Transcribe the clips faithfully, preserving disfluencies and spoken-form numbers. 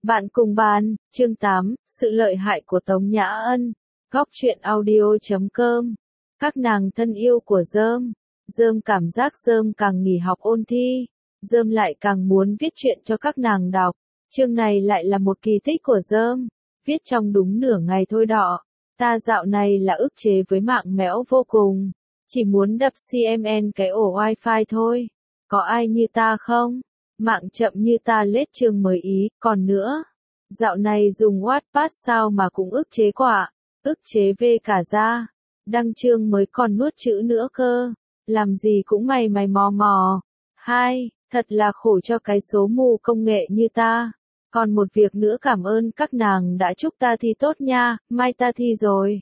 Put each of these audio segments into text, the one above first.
Bạn cùng bàn, chương tám, sự lợi hại của Tống Nhã Ân, góc truyện audio chấm com. Các nàng thân yêu của Dơm, Dơm cảm giác Dơm càng nghỉ học ôn thi, Dơm lại càng muốn viết truyện cho các nàng đọc. Chương này lại là một kỳ tích của Dơm, viết trong đúng nửa ngày thôi đọ. Ta dạo này là ức chế với mạng mẽo vô cùng, chỉ muốn đập xê em en cái ổ wifi thôi. Có ai như ta không? Mạng chậm như ta lết chương mới ý, còn nữa. Dạo này dùng Wattpad sao mà cũng ức chế quả, ức chế về cả ra. Đăng chương mới còn nuốt chữ nữa cơ, làm gì cũng mày mày mò mò. Hai, thật là khổ cho cái số mù công nghệ như ta. Còn một việc nữa, cảm ơn các nàng đã chúc ta thi tốt nha, mai ta thi rồi.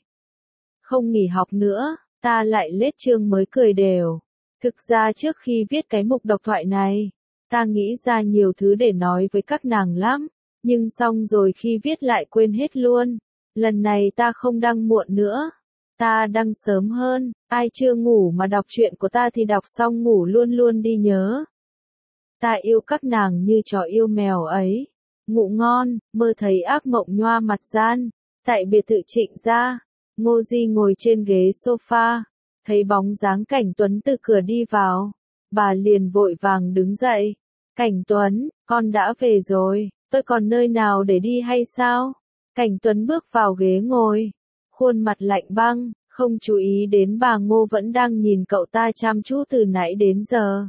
Không nghỉ học nữa, ta lại lết chương mới cười đều. Thực ra trước khi viết cái mục độc thoại này, ta nghĩ ra nhiều thứ để nói với các nàng lắm, nhưng xong rồi khi viết lại quên hết luôn. Lần này ta không đăng muộn nữa, ta đăng sớm hơn, ai chưa ngủ mà đọc truyện của ta thì đọc xong ngủ luôn luôn đi nhớ. Ta yêu các nàng như chó yêu mèo ấy, ngủ ngon, mơ thấy ác mộng nhoa mặt gian. Tại biệt thự Trịnh gia, Ngô Di ngồi trên ghế sofa, thấy bóng dáng Cảnh Tuấn từ cửa đi vào, bà liền vội vàng đứng dậy. Cảnh Tuấn, con đã về rồi, tôi còn nơi nào để đi hay sao? Cảnh Tuấn bước vào ghế ngồi, khuôn mặt lạnh băng, không chú ý đến bà Ngô vẫn đang nhìn cậu ta chăm chú từ nãy đến giờ.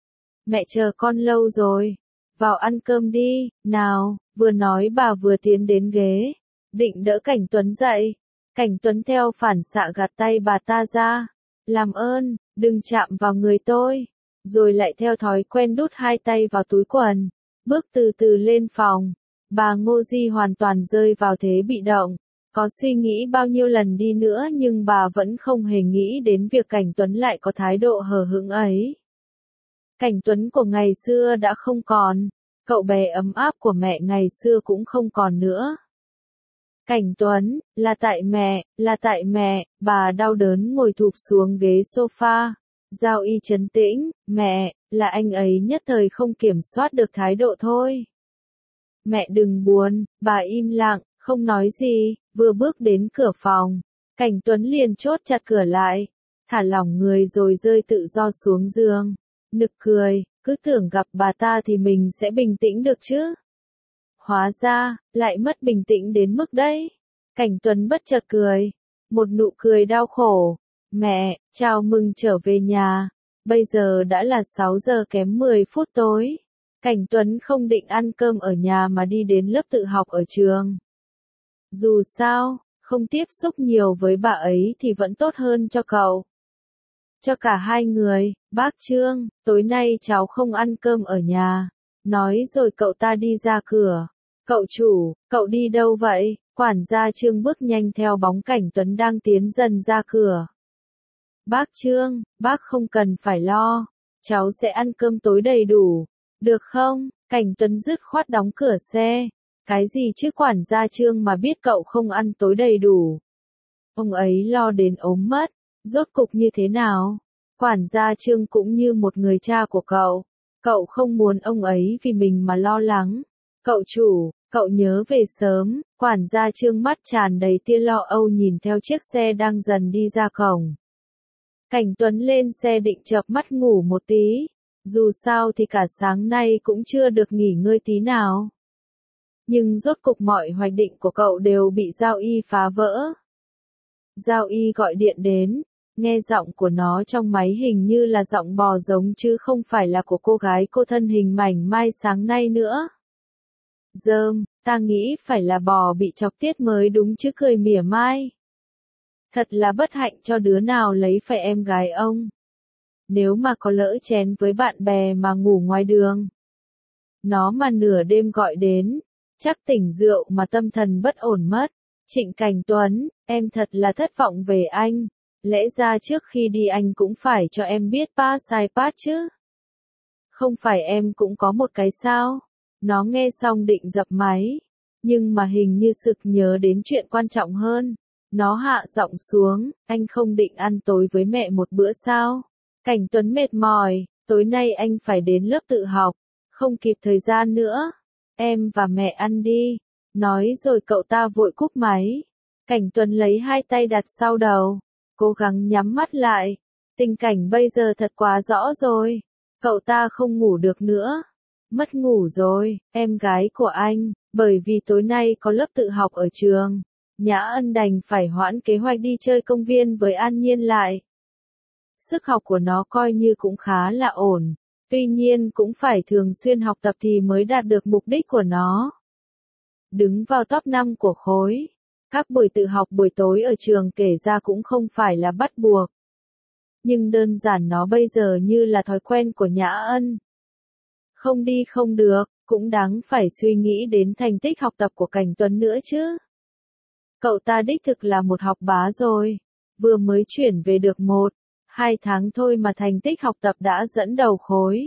Mẹ chờ con lâu rồi, vào ăn cơm đi, nào, vừa nói bà vừa tiến đến ghế, định đỡ Cảnh Tuấn dậy. Cảnh Tuấn theo phản xạ gạt tay bà ta ra, làm ơn, đừng chạm vào người tôi. Rồi lại theo thói quen đút hai tay vào túi quần, bước từ từ lên phòng. Bà Ngô Di hoàn toàn rơi vào thế bị động, có suy nghĩ bao nhiêu lần đi nữa nhưng bà vẫn không hề nghĩ đến việc Cảnh Tuấn lại có thái độ hờ hững ấy. Cảnh Tuấn của ngày xưa đã không còn, cậu bé ấm áp của mẹ ngày xưa cũng không còn nữa. Cảnh Tuấn, là tại mẹ, là tại mẹ, bà đau đớn ngồi thụp xuống ghế sofa. Giao Y trấn tĩnh, mẹ, là anh ấy nhất thời không kiểm soát được thái độ thôi. Mẹ đừng buồn, bà im lặng, không nói gì, vừa bước đến cửa phòng. Cảnh Tuấn liền chốt chặt cửa lại, thả lỏng người rồi rơi tự do xuống giường. Nực cười, cứ tưởng gặp bà ta thì mình sẽ bình tĩnh được chứ. Hóa ra, lại mất bình tĩnh đến mức đấy. Cảnh Tuấn bất chợt cười, một nụ cười đau khổ. Mẹ, chào mừng trở về nhà. Bây giờ đã là sáu giờ kém mười phút tối. Cảnh Tuấn không định ăn cơm ở nhà mà đi đến lớp tự học ở trường. Dù sao, không tiếp xúc nhiều với bà ấy thì vẫn tốt hơn cho cậu. Cho cả hai người, bác Trương, tối nay cháu không ăn cơm ở nhà. Nói rồi cậu ta đi ra cửa. Cậu chủ, cậu đi đâu vậy? Quản gia Trương bước nhanh theo bóng Cảnh Tuấn đang tiến dần ra cửa. Bác Trương, bác không cần phải lo, cháu sẽ ăn cơm tối đầy đủ, được không? Cảnh Tuấn dứt khoát đóng cửa xe. Cái gì chứ quản gia Trương mà biết cậu không ăn tối đầy đủ. Ông ấy lo đến ốm mất, rốt cục như thế nào? Quản gia Trương cũng như một người cha của cậu, cậu không muốn ông ấy vì mình mà lo lắng. Cậu chủ, cậu nhớ về sớm. Quản gia Trương mắt tràn đầy tia lo âu nhìn theo chiếc xe đang dần đi ra cổng. Cảnh Tuấn lên xe định chợp mắt ngủ một tí, dù sao thì cả sáng nay cũng chưa được nghỉ ngơi tí nào. Nhưng rốt cục mọi hoạch định của cậu đều bị Giao Y phá vỡ. Giao Y gọi điện đến, nghe giọng của nó trong máy hình như là giọng bò giống chứ không phải là của cô gái cô thân hình mảnh mai sáng nay nữa. Dơm, ta nghĩ phải là bò bị chọc tiết mới đúng chứ, cười mỉa mai. Thật là bất hạnh cho đứa nào lấy phải em gái ông. Nếu mà có lỡ chén với bạn bè mà ngủ ngoài đường. Nó mà nửa đêm gọi đến, chắc tỉnh rượu mà tâm thần bất ổn mất. Trịnh Cảnh Tuấn, em thật là thất vọng về anh. Lẽ ra trước khi đi anh cũng phải cho em biết pa sai pat chứ. Không phải em cũng có một cái sao? Nó nghe xong định dập máy. Nhưng mà hình như sực nhớ đến chuyện quan trọng hơn. Nó hạ giọng xuống, anh không định ăn tối với mẹ một bữa sao? Cảnh Tuấn mệt mỏi, tối nay anh phải đến lớp tự học, không kịp thời gian nữa. em và mẹ ăn đi. Nói rồi cậu ta vội cúp máy. Cảnh Tuấn lấy hai tay đặt sau đầu, cố gắng nhắm mắt lại. Tình cảnh bây giờ thật quá rõ rồi. Cậu ta không ngủ được nữa. Mất ngủ rồi, em gái của anh, bởi vì tối nay có lớp tự học ở trường. Nhã Ân đành phải hoãn kế hoạch đi chơi công viên với An Nhiên lại. Sức học của nó coi như cũng khá là ổn, tuy nhiên cũng phải thường xuyên học tập thì mới đạt được mục đích của nó. Đứng vào top năm của khối, các buổi tự học buổi tối ở trường kể ra cũng không phải là bắt buộc. Nhưng đơn giản nó bây giờ như là thói quen của Nhã Ân. Không đi không được, cũng đáng phải suy nghĩ đến thành tích học tập của Cảnh Tuấn nữa chứ. Cậu ta đích thực là một học bá rồi, vừa mới chuyển về được một, hai tháng thôi mà thành tích học tập đã dẫn đầu khối.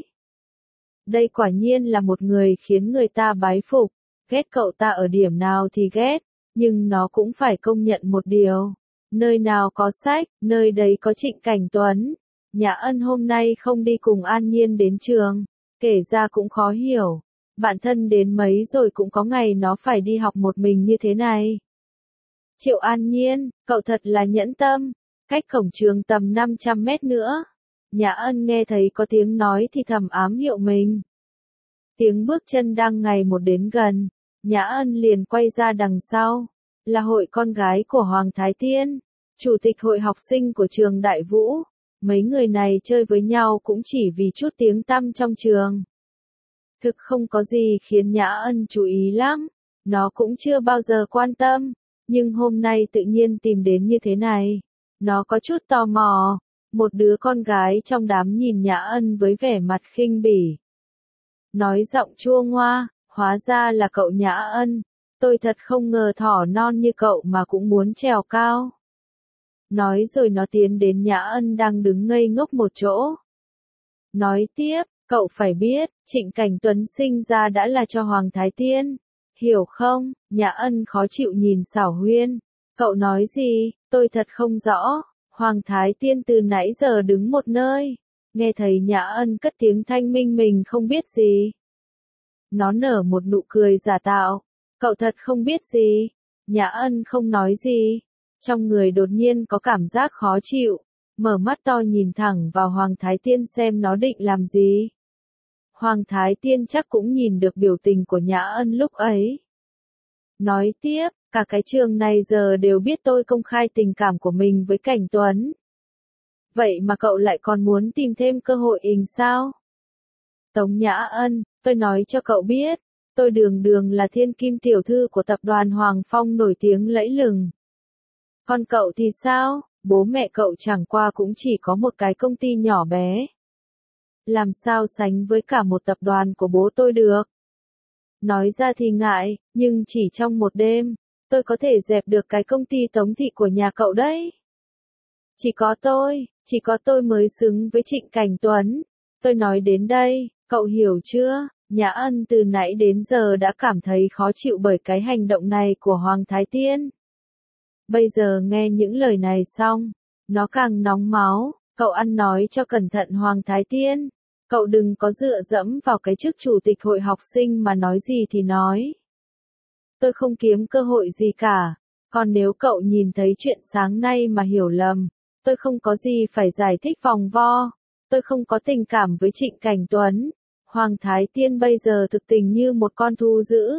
Đây quả nhiên là một người khiến người ta bái phục, ghét cậu ta ở điểm nào thì ghét, nhưng nó cũng phải công nhận một điều. Nơi nào có sách, nơi đấy có Trịnh Cảnh Tuấn. Nhã Ân hôm nay không đi cùng An Nhiên đến trường, kể ra cũng khó hiểu. Bạn thân đến mấy rồi cũng có ngày nó phải đi học một mình như thế này. Triệu An Nhiên, cậu thật là nhẫn tâm. Cách cổng trường tầm năm trăm mét nữa. Nhã Ân nghe thấy có tiếng nói thì thầm ám hiệu mình. Tiếng bước chân đang ngày một đến gần. Nhã Ân liền quay ra đằng sau. Là hội con gái của Hoàng Thái Tiên, chủ tịch hội học sinh của trường Đại Vũ. Mấy người này chơi với nhau cũng chỉ vì chút tiếng tăm trong trường. Thực không có gì khiến Nhã Ân chú ý lắm. Nó cũng chưa bao giờ quan tâm. Nhưng hôm nay tự nhiên tìm đến như thế này. Nó có chút tò mò. Một đứa con gái trong đám nhìn Nhã Ân với vẻ mặt khinh bỉ. Nói giọng chua ngoa, hóa ra là cậu Nhã Ân. Tôi thật không ngờ thỏ non như cậu mà cũng muốn trèo cao. Nói rồi nó tiến đến Nhã Ân đang đứng ngây ngốc một chỗ. Nói tiếp, cậu phải biết, Trịnh Cảnh Tuấn sinh ra đã là cho Hoàng Thái Tiên. Hiểu không? Nhã Ân khó chịu nhìn Xảo Huyên. Cậu nói gì? Tôi thật không rõ. Hoàng Thái Tiên từ nãy giờ đứng một nơi. Nghe thấy Nhã Ân cất tiếng thanh minh mình không biết gì. Nó nở một nụ cười giả tạo. Cậu thật không biết gì. Nhã Ân không nói gì. Trong người đột nhiên có cảm giác khó chịu. Mở mắt to nhìn thẳng vào Hoàng Thái Tiên xem nó định làm gì. Hoàng Thái Tiên chắc cũng nhìn được biểu tình của Nhã Ân lúc ấy. Nói tiếp, cả cái trường này giờ đều biết tôi công khai tình cảm của mình với Cảnh Tuấn. Vậy mà cậu lại còn muốn tìm thêm cơ hội ình sao? Tống Nhã Ân, tôi nói cho cậu biết, tôi đường đường là thiên kim tiểu thư của tập đoàn Hoàng Phong nổi tiếng lẫy lừng. Còn cậu thì sao? Bố mẹ cậu chẳng qua cũng chỉ có một cái công ty nhỏ bé. Làm sao sánh với cả một tập đoàn của bố tôi được? Nói ra thì ngại, nhưng chỉ trong một đêm, tôi có thể dẹp được cái công ty Tống Thị của nhà cậu đấy. Chỉ có tôi, chỉ có tôi mới xứng với Trịnh Cảnh Tuấn. Tôi nói đến đây, cậu hiểu chưa? Nhã Ân từ nãy đến giờ đã cảm thấy khó chịu bởi cái hành động này của Hoàng Thái Tiên. Bây giờ nghe những lời này xong, nó càng nóng máu. Cậu ăn nói cho cẩn thận Hoàng Thái Tiên. Cậu đừng có dựa dẫm vào cái chức chủ tịch hội học sinh mà nói gì thì nói. Tôi không kiếm cơ hội gì cả. Còn nếu cậu nhìn thấy chuyện sáng nay mà hiểu lầm, tôi không có gì phải giải thích vòng vo. Tôi không có tình cảm với Trịnh Cảnh Tuấn. Hoàng Thái Tiên bây giờ thực tình như một con thu dữ.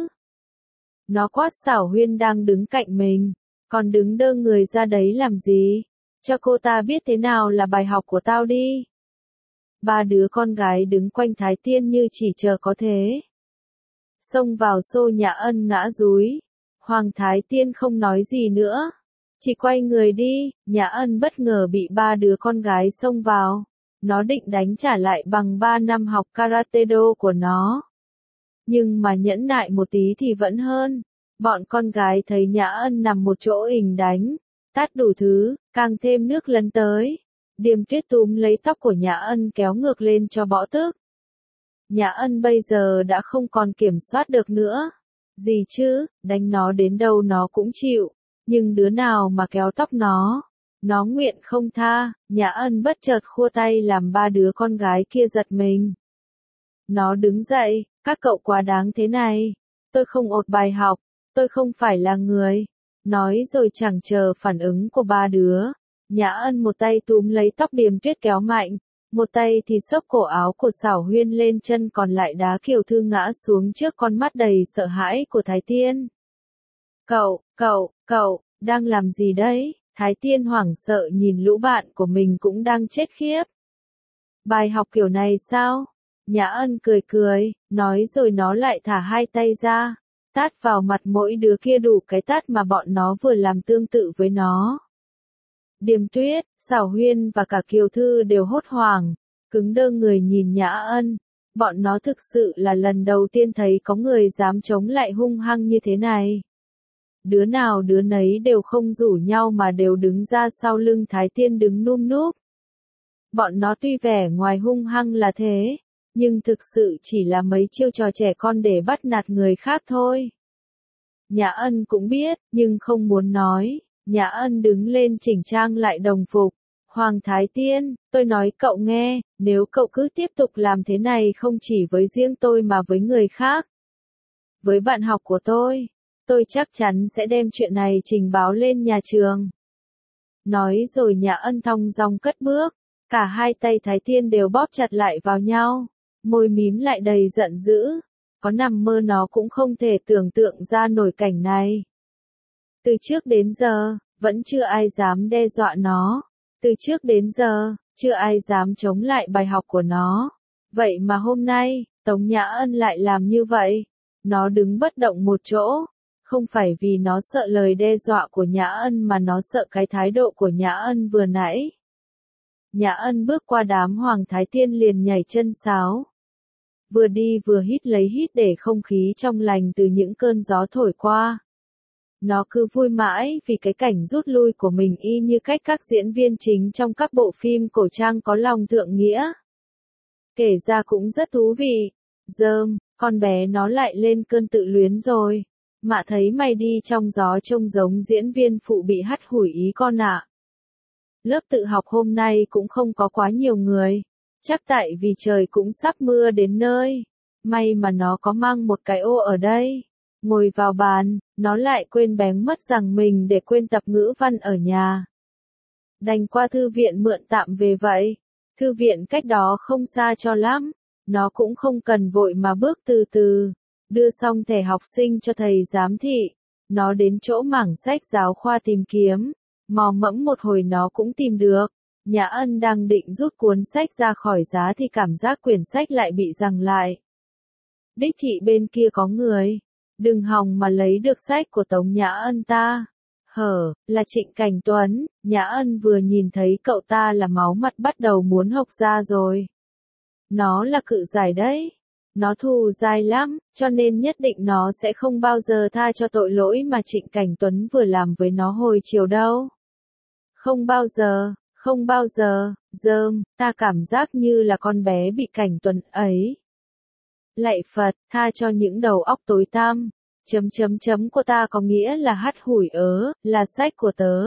Nó quát Xảo Huyên đang đứng cạnh mình. Còn đứng đơ người ra đấy làm gì? Cho cô ta biết thế nào là bài học của tao đi. Ba đứa con gái đứng quanh Thái Tiên như chỉ chờ có thế. Xông vào xô Nhã Ân ngã dúi. Hoàng Thái Tiên không nói gì nữa. Chỉ quay người đi. Nhã Ân bất ngờ bị ba đứa con gái xông vào. Nó định đánh trả lại bằng ba năm học karate do của nó. Nhưng mà nhẫn nại một tí thì vẫn hơn. Bọn con gái thấy Nhã Ân nằm một chỗ ình đánh, tát đủ thứ, càng thêm nước lấn tới. Điềm Tuyết túm lấy tóc của Nhã Ân kéo ngược lên cho bỏ tức. Nhã Ân bây giờ đã không còn kiểm soát được nữa. Gì chứ, đánh nó đến đâu nó cũng chịu. Nhưng đứa nào mà kéo tóc nó, nó nguyện không tha. Nhã Ân bất chợt khua tay làm ba đứa con gái kia giật mình. Nó đứng dậy, các cậu quá đáng thế này. tôi không ột bài học, tôi không phải là người. Nói rồi chẳng chờ phản ứng của ba đứa. Nhã Ân một tay túm lấy tóc Điềm Tuyết kéo mạnh, một tay thì xốc cổ áo của Xảo Huyên lên chân còn lại đá Kiều Thư ngã xuống trước con mắt đầy sợ hãi của Thái Tiên. Cậu, cậu, cậu, đang làm gì đấy? Thái Tiên hoảng sợ nhìn lũ bạn của mình cũng đang chết khiếp. Bài học kiểu này sao? Nhã Ân cười cười, nói rồi nó lại thả hai tay ra, tát vào mặt mỗi đứa kia đủ cái tát mà bọn nó vừa làm tương tự với nó. Điềm Tuyết, Xảo Huyên và cả Kiều Thư đều hốt hoảng, cứng đơ người nhìn Nhã Ân. Bọn nó thực sự là lần đầu tiên thấy có người dám chống lại hung hăng như thế này. Đứa nào đứa nấy đều không rủ nhau mà đều đứng ra sau lưng Thái Tiên đứng num núp. Bọn nó tuy vẻ ngoài hung hăng là thế, nhưng thực sự chỉ là mấy chiêu trò trẻ con để bắt nạt người khác thôi. Nhã Ân cũng biết, nhưng không muốn nói. Nhã Ân đứng lên chỉnh trang lại đồng phục. Hoàng Thái Tiên, tôi nói cậu nghe, nếu cậu cứ tiếp tục làm thế này không chỉ với riêng tôi mà với người khác, với bạn học của tôi, tôi chắc chắn sẽ đem chuyện này trình báo lên nhà trường. Nói rồi Nhã Ân thong dong cất bước, cả hai tay Thái Tiên đều bóp chặt lại vào nhau, môi mím lại đầy giận dữ, có nằm mơ nó cũng không thể tưởng tượng ra nổi cảnh này. Từ trước đến giờ, vẫn chưa ai dám đe dọa nó, từ trước đến giờ, chưa ai dám chống lại bài học của nó. Vậy mà hôm nay, Tống Nhã Ân lại làm như vậy. Nó đứng bất động một chỗ, không phải vì nó sợ lời đe dọa của Nhã Ân mà nó sợ cái thái độ của Nhã Ân vừa nãy. Nhã Ân bước qua đám Hoàng Thái Tiên liền nhảy chân sáo. Vừa đi vừa hít lấy hít để không khí trong lành từ những cơn gió thổi qua. Nó cứ vui mãi vì cái cảnh rút lui của mình y như cách các diễn viên chính trong các bộ phim cổ trang có lòng thượng nghĩa. Kể ra cũng rất thú vị. Dơm, con bé nó lại lên cơn tự luyến rồi. Mạ thấy mày đi trong gió trông giống diễn viên phụ bị hắt hủi ý con ạ. Lớp tự học hôm nay cũng không có quá nhiều người. Chắc tại vì trời cũng sắp mưa đến nơi. May mà nó có mang một cái ô ở đây. Ngồi vào bàn, nó lại quên bén mất rằng mình để quên tập ngữ văn ở nhà. Đành qua thư viện mượn tạm về vậy. Thư viện cách đó không xa cho lắm. Nó cũng không cần vội mà bước từ từ. Đưa xong thẻ học sinh cho thầy giám thị. Nó đến chỗ mảng sách giáo khoa tìm kiếm. Mò mẫm một hồi nó cũng tìm được. Nhã Ân đang định rút cuốn sách ra khỏi giá thì cảm giác quyển sách lại bị giằng lại. Đích thị bên kia có người. Đừng hòng mà lấy được sách của Tống Nhã Ân ta. Hở, là Trịnh Cảnh Tuấn. Nhã Ân vừa nhìn thấy cậu ta là máu mặt bắt đầu muốn hộc ra rồi. Nó là cự giải đấy. Nó thù dai lắm, cho nên nhất định nó sẽ không bao giờ tha cho tội lỗi mà Trịnh Cảnh Tuấn vừa làm với nó hồi chiều đâu. Không bao giờ, không bao giờ, dơm, ta cảm giác như là con bé bị Cảnh Tuấn ấy. Lạy Phật, tha cho những đầu óc tối tăm. Chấm chấm chấm của ta có nghĩa là hắt hủi ớ, là sách của tớ.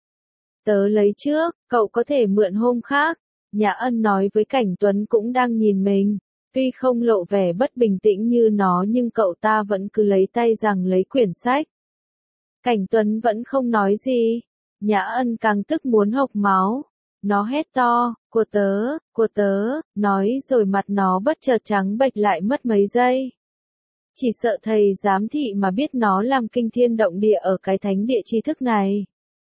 Tớ lấy trước, cậu có thể mượn hôm khác. Nhã Ân nói với Cảnh Tuấn cũng đang nhìn mình. Tuy không lộ vẻ bất bình tĩnh như nó nhưng cậu ta vẫn cứ lấy tay rằng lấy quyển sách. Cảnh Tuấn vẫn không nói gì. Nhã Ân càng tức muốn hộc máu. Nó hét to, của tớ, của tớ, nói rồi mặt nó bất chợt trắng bệch lại mất mấy giây. Chỉ sợ thầy giám thị mà biết nó làm kinh thiên động địa ở cái thánh địa tri thức này.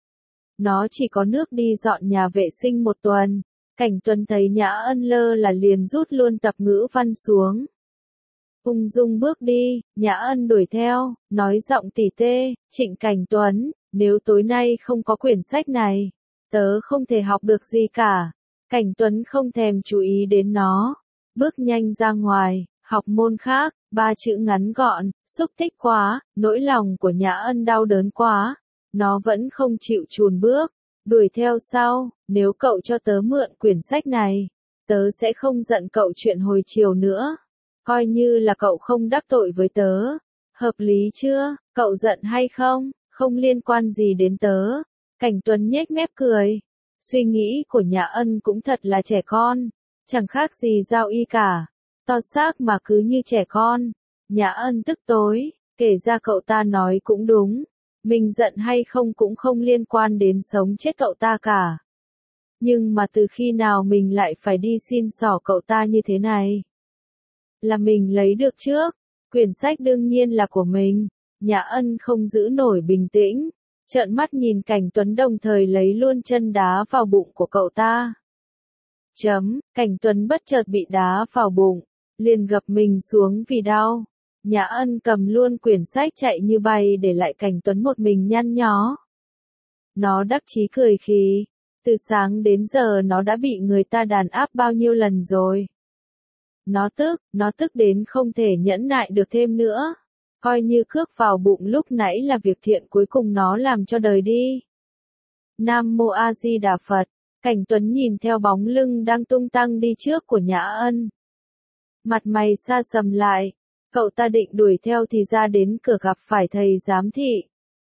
Nó chỉ có nước đi dọn nhà vệ sinh một tuần. Cảnh Tuấn thấy Nhã Ân lơ là liền rút luôn tập ngữ văn xuống. Ung dung bước đi, Nhã Ân đuổi theo, nói giọng tỉ tê, Trịnh Cảnh Tuấn, nếu tối nay không có quyển sách này, tớ không thể học được gì cả. Cảnh Tuấn không thèm chú ý đến nó, bước nhanh ra ngoài, học môn khác, ba chữ ngắn gọn, xúc tích quá, nỗi lòng của Nhã Ân đau đớn quá, nó vẫn không chịu chùn bước. Đuổi theo sau, nếu cậu cho tớ mượn quyển sách này, tớ sẽ không giận cậu chuyện hồi chiều nữa. Coi như là cậu không đắc tội với tớ. Hợp lý chưa, cậu giận hay không, không liên quan gì đến tớ. Cảnh Tuấn nhếch mép cười. Suy nghĩ của Nhã Ân cũng thật là trẻ con. Chẳng khác gì Giao Y cả. To xác mà cứ như trẻ con. Nhã Ân tức tối. Kể ra cậu ta nói cũng đúng. Mình giận hay không cũng không liên quan đến sống chết cậu ta cả. Nhưng mà từ khi nào mình lại phải đi xin xỏ cậu ta như thế này? Là mình lấy được trước. Quyển sách đương nhiên là của mình. Nhã Ân không giữ nổi bình tĩnh. Trợn mắt nhìn Cảnh Tuấn đồng thời lấy luôn chân đá vào bụng của cậu ta. Chấm, Cảnh Tuấn bất chợt bị đá vào bụng. Liền gập mình xuống vì đau. Nhã Ân cầm luôn quyển sách chạy như bay để lại Cảnh Tuấn một mình nhăn nhó. Nó đắc chí cười khì. Từ sáng đến giờ nó đã bị người ta đàn áp bao nhiêu lần rồi. Nó tức, nó tức đến không thể nhẫn nại được thêm nữa. Coi như cước vào bụng lúc nãy là việc thiện cuối cùng nó làm cho đời đi. Nam Mô A Di Đà Phật. Cảnh Tuấn nhìn theo bóng lưng đang tung tăng đi trước của Nhã Ân. Mặt mày xa sầm lại. Cậu ta định đuổi theo thì ra đến cửa gặp phải thầy giám thị.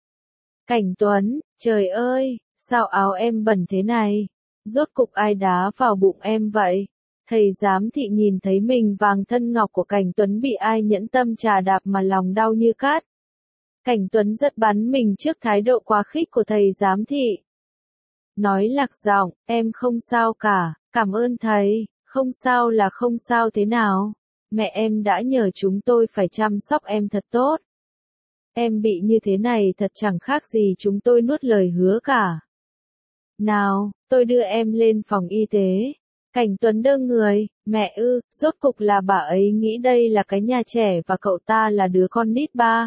Cảnh Tuấn, trời ơi, sao áo em bẩn thế này? Rốt cục ai đá vào bụng em vậy? Thầy giám thị nhìn thấy mình vàng thân ngọc của Cảnh Tuấn bị ai nhẫn tâm trà đạp mà lòng đau như cát. Cảnh Tuấn rất bắn mình trước thái độ quá khích của thầy giám thị. Nói lạc giọng, em không sao cả, cảm ơn thầy, không sao là không sao thế nào. Mẹ em đã nhờ chúng tôi phải chăm sóc em thật tốt. Em bị như thế này thật chẳng khác gì chúng tôi nuốt lời hứa cả. Nào, tôi đưa em lên phòng y tế. Cảnh Tuấn đơ người, mẹ ư, rốt cục là bà ấy nghĩ đây là cái nhà trẻ và cậu ta là đứa con nít ba.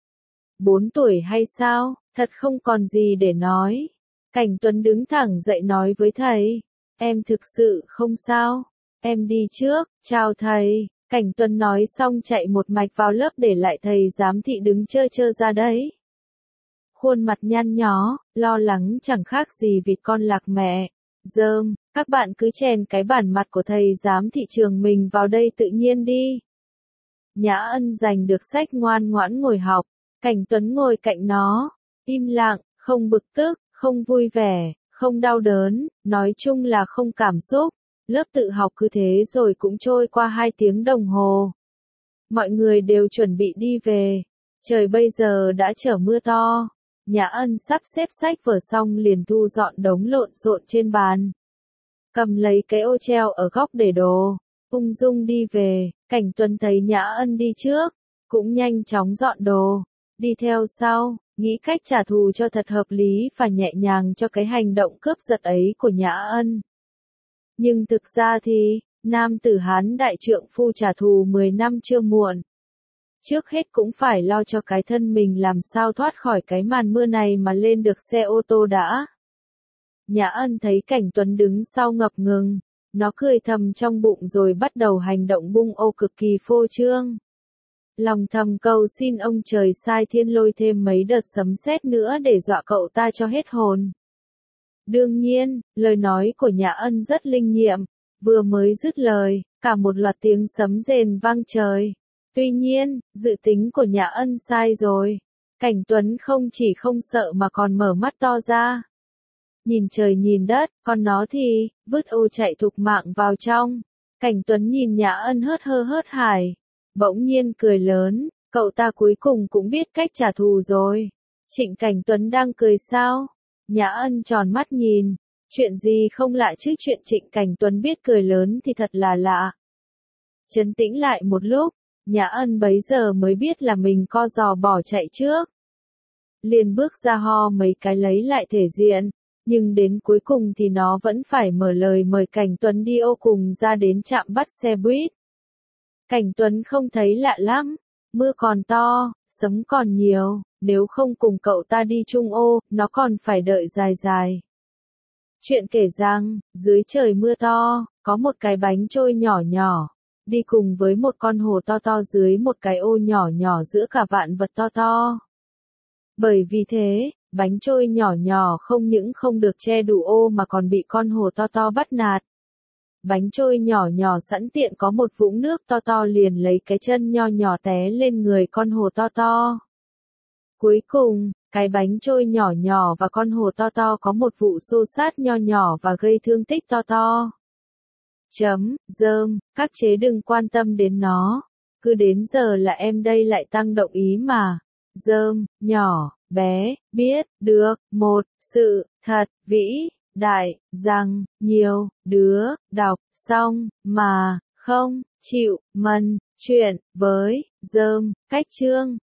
Bốn tuổi hay sao, thật không còn gì để nói. Cảnh Tuấn đứng thẳng dậy nói với thầy, em thực sự không sao, em đi trước, chào thầy. Cảnh Tuấn nói xong chạy một mạch vào lớp để lại thầy giám thị đứng chơ chơ ra đấy. Khuôn mặt nhăn nhó, lo lắng chẳng khác gì vịt con lạc mẹ. Dơm, các bạn cứ chèn cái bản mặt của thầy giám thị trường mình vào đây tự nhiên đi. Nhã Ân giành được sách ngoan ngoãn ngồi học. Cảnh Tuấn ngồi cạnh nó, im lặng, không bực tức, không vui vẻ, không đau đớn, nói chung là không cảm xúc. Lớp tự học cứ thế rồi cũng trôi qua hai tiếng đồng hồ. Mọi người đều chuẩn bị đi về. Trời bây giờ đã trở mưa to. Nhã Ân sắp xếp sách vở xong liền thu dọn đống lộn xộn trên bàn. Cầm lấy cái ô treo ở góc để đồ. Ung dung đi về. Cảnh Tuấn thấy Nhã Ân đi trước. Cũng nhanh chóng dọn đồ. Đi theo sau. Nghĩ cách trả thù cho thật hợp lý và nhẹ nhàng cho cái hành động cướp giật ấy của Nhã Ân. Nhưng thực ra thì, nam tử Hán đại trượng phu trả thù mười năm chưa muộn. Trước hết cũng phải lo cho cái thân mình làm sao thoát khỏi cái màn mưa này mà lên được xe ô tô đã. Nhã Ân thấy Cảnh Tuấn đứng sau ngập ngừng, nó cười thầm trong bụng rồi bắt đầu hành động bung ô cực kỳ phô trương. Lòng thầm cầu xin ông trời sai thiên lôi thêm mấy đợt sấm sét nữa để dọa cậu ta cho hết hồn. Đương nhiên, lời nói của Nhã Ân rất linh nghiệm, vừa mới dứt lời, cả một loạt tiếng sấm rền vang trời. Tuy nhiên, dự tính của Nhã Ân sai rồi. Cảnh Tuấn không chỉ không sợ mà còn mở mắt to ra. Nhìn trời nhìn đất, còn nó thì, vứt ô chạy thục mạng vào trong. Cảnh Tuấn nhìn Nhã Ân hớt hơ hớt hải. Bỗng nhiên cười lớn, cậu ta cuối cùng cũng biết cách trả thù rồi. Trịnh Cảnh Tuấn đang cười sao? Nhã Ân tròn mắt nhìn, chuyện gì không lạ chứ, chuyện Trịnh Cảnh Tuấn biết cười lớn thì thật là lạ. Trấn tĩnh lại một lúc, Nhã Ân bấy giờ mới biết là mình co giò bỏ chạy trước. Liền bước ra ho mấy cái lấy lại thể diện, nhưng đến cuối cùng thì nó vẫn phải mở lời mời Cảnh Tuấn đi ô cùng ra đến trạm bắt xe buýt. Cảnh Tuấn không thấy lạ lắm, mưa còn to, sấm còn nhiều, nếu không cùng cậu ta đi chung ô, nó còn phải đợi dài dài. Chuyện kể rằng, dưới trời mưa to, có một cái bánh trôi nhỏ nhỏ, đi cùng với một con hồ to to dưới một cái ô nhỏ nhỏ giữa cả vạn vật to to. Bởi vì thế, bánh trôi nhỏ nhỏ không những không được che đủ ô mà còn bị con hồ to to bắt nạt. Bánh trôi nhỏ nhỏ sẵn tiện có một vũng nước to to liền lấy cái chân nho nhỏ té lên người con hồ to to. Cuối cùng, cái bánh trôi nhỏ nhỏ và con hồ to to có một vụ xô sát nho nhỏ và gây thương tích to to. Chấm, dơm, các chế đừng quan tâm đến nó. cứ đến giờ là em đây lại tăng động ý mà. Rơm, nhỏ, bé, biết, được, một, sự, thật, vĩ, đại, rằng, nhiều, đứa, đọc, xong, mà, không, chịu, mần, chuyện, với, rơm, cách chương.